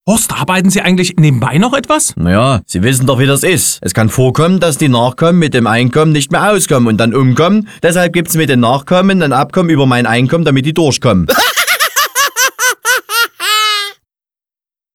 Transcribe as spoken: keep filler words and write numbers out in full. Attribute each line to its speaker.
Speaker 1: Horst, arbeiten Sie eigentlich nebenbei noch etwas?
Speaker 2: Naja, Sie wissen doch, wie das ist. Es kann vorkommen, dass die Nachkommen mit dem Einkommen nicht mehr auskommen und dann umkommen. Deshalb gibt's mit den Nachkommen ein Abkommen über mein Einkommen, damit die durchkommen.